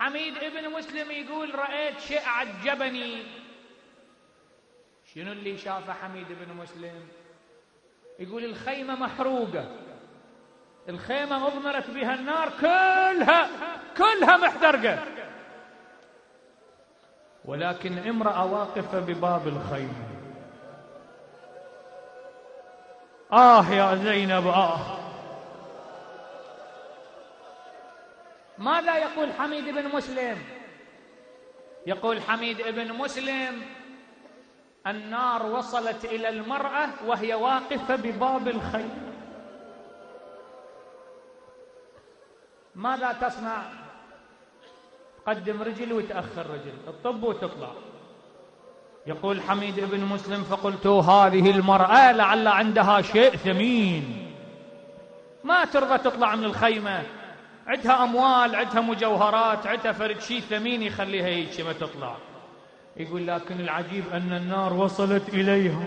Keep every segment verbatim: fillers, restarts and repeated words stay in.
حميد ابن مسلم يقول رأيت شيء عجبني. شنو اللي شافه حميد بن مسلم؟ يقول الخيمة محروقة، الخيمة أضمرت بها النار، كلها كلها محترقة، ولكن امرأة واقفة بباب الخيمة. آه يا زينب آه. ماذا يقول حميد بن مسلم؟ يقول حميد بن مسلم النار وصلت إلى المرأة وهي واقفة بباب الخيمة. ماذا تصنع؟ تقدم رجل وتأخر رجل، تطب وتطلع. يقول حميد بن مسلم فقلت هذه المرأة لعل عندها شيء ثمين، ما ترضى تطلع من الخيمة، عندها أموال، عندها مجوهرات، عندها فرد شيء ثمين يخليها هيك ما تطلع. يقول لكن العجيب أن النار وصلت إليها،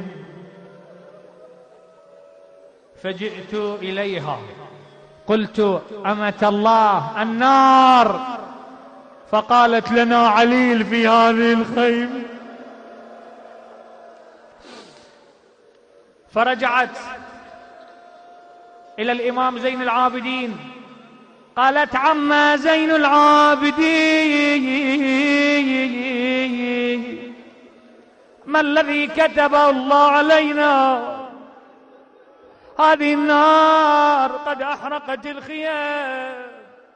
فجئت إليها قلت أمة الله النار، فقالت لنا عليل في هذه الخيمة. فرجعت إلى الإمام زين العابدين قالت عما زين العابدين ما الذي كتبه الله علينا؟ هذه النار قد أحرقت الخيام.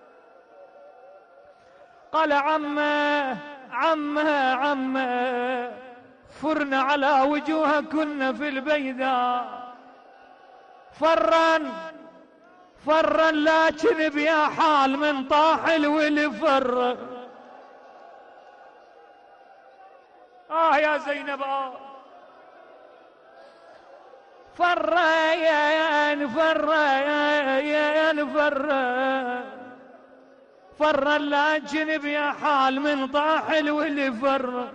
قال عما عما عما فرن على وجوهكن في البيداء فرا فرا لكن بيا حال من طاح الولي فر. آه يا زينب آه فرين فرين فرين فرا لكن بيا حال من طاح الولي فر.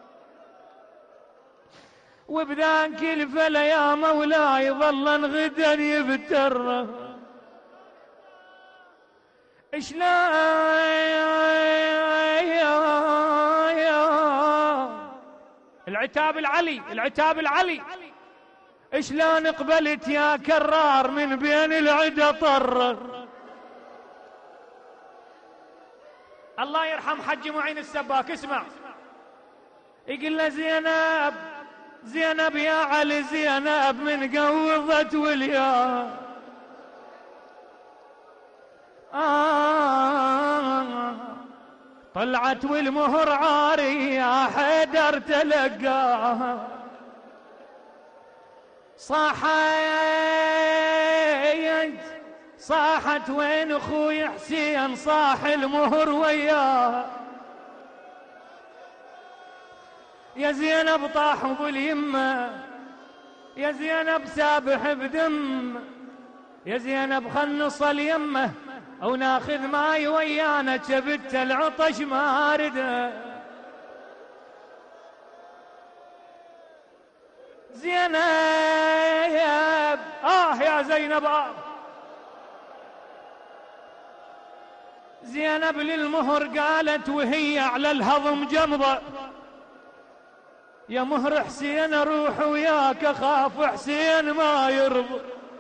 وبذاك الفلا يا مولاي ظل غدا يبتر. شلون العتاب العلي العتاب العلي شلون قبلت يا كرار من بين العدا طر. الله يرحم حج معين السباك اسمع يقول له زينب زينب يا علي زينب من قوضت واليا آه طلعت والمهر عاري يا حيدر تلقاها. صاحت صاحت وين اخوي حسين صاح المهر وياه. يا زينب طاحوا باليمه يا زينب سابح بدم. يا زينب خل نصل يمه او ناخذ ماي ويانا جبت العطش ما ارده. زينب اه يا زينب آه. زينب للمهر قالت وهي على الهضم جمضة يا مهر حسين اروح وياك اخاف حسين ما يرضى.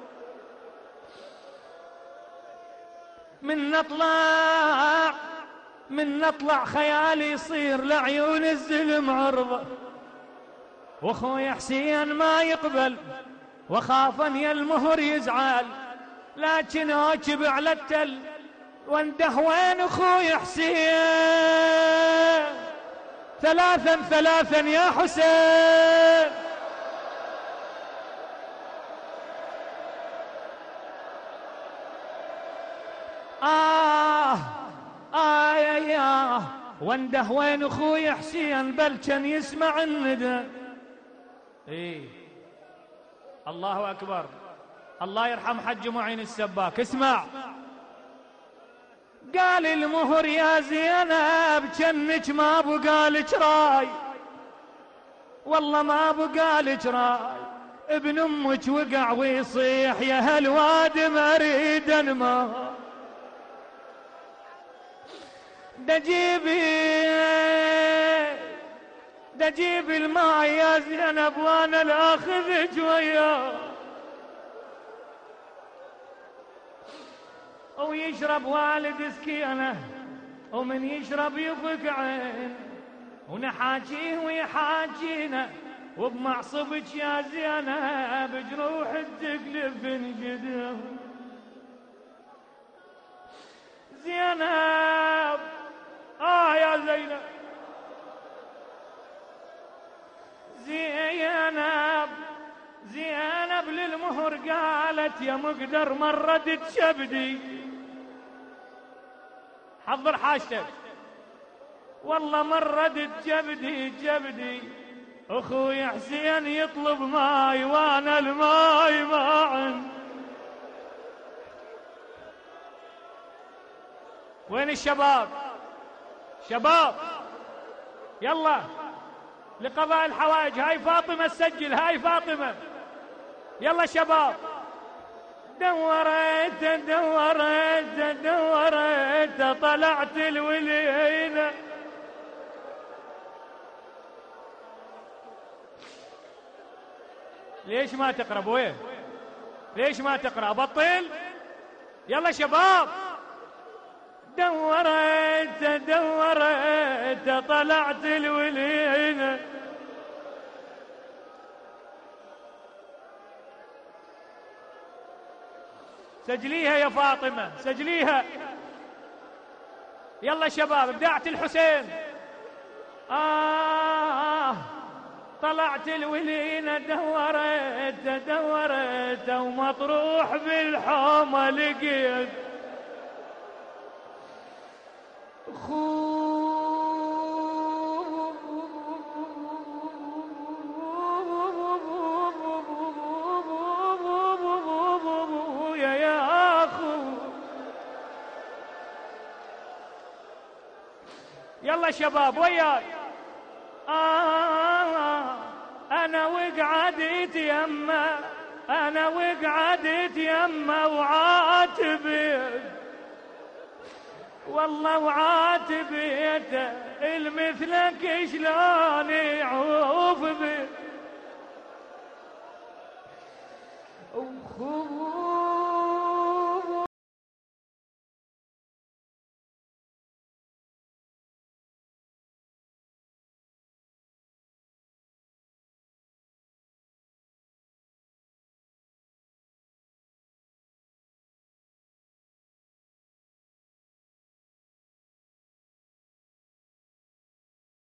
من نطلع من نطلع خيالي يصير لعيون الزلم عرضة. واخوي حسين ما يقبل وخاف ان يا المهر يزعل لكن اكب على التل وانده وين اخوي حسين ثلاثا ثلاثا يا حسين. آه آه يا يا وانده وين اخوي حسين بل كان يسمع الندى. ايه الله اكبر. الله يرحم حج معين السباك اسمع قال المهر يا زينب جنك ما بقالك راي والله ما بقالك راي. ابن امك وقع ويصيح يا هالواد مريدا ما دجيبي دجيبي الماء يا زينب وانا لاخذك وياه، ويشرب والد سكينه ومن يشرب يفك عين، ونحاكيه ويحاكينا وبمعصبك يا زينب جروح تقلب انجدهم. زينب آه يا زينب زينب زينب للمهر قالت يا مقدر مرت شبدي، حضر حاجتك والله مرت جبدي جبدي، اخوي حسين يطلب ماي وانا الماي ما عندي. وين الشباب؟ شباب يلا لقضاء الحوائج. هاي فاطمة تسجل، هاي فاطمة يلا شباب. دورت دورت دورت طلعت الولينة، ليش ما تقرأ بويه؟ ليش ما تقرأ؟ بطل يلا شباب. دورت دورت طلعت الولينة، سجليها يا فاطمة سجليها يلا شباب. ابدعت الحسين. آه طلعت الولينة دورت دورت ومطروح بالحومة لقيت يا يا أخو. يلا شباب وياي. آه أنا وقعدت يما أنا وقعدت يما وعاتبت والله وعاتبيته المثلك شلون يعوف به.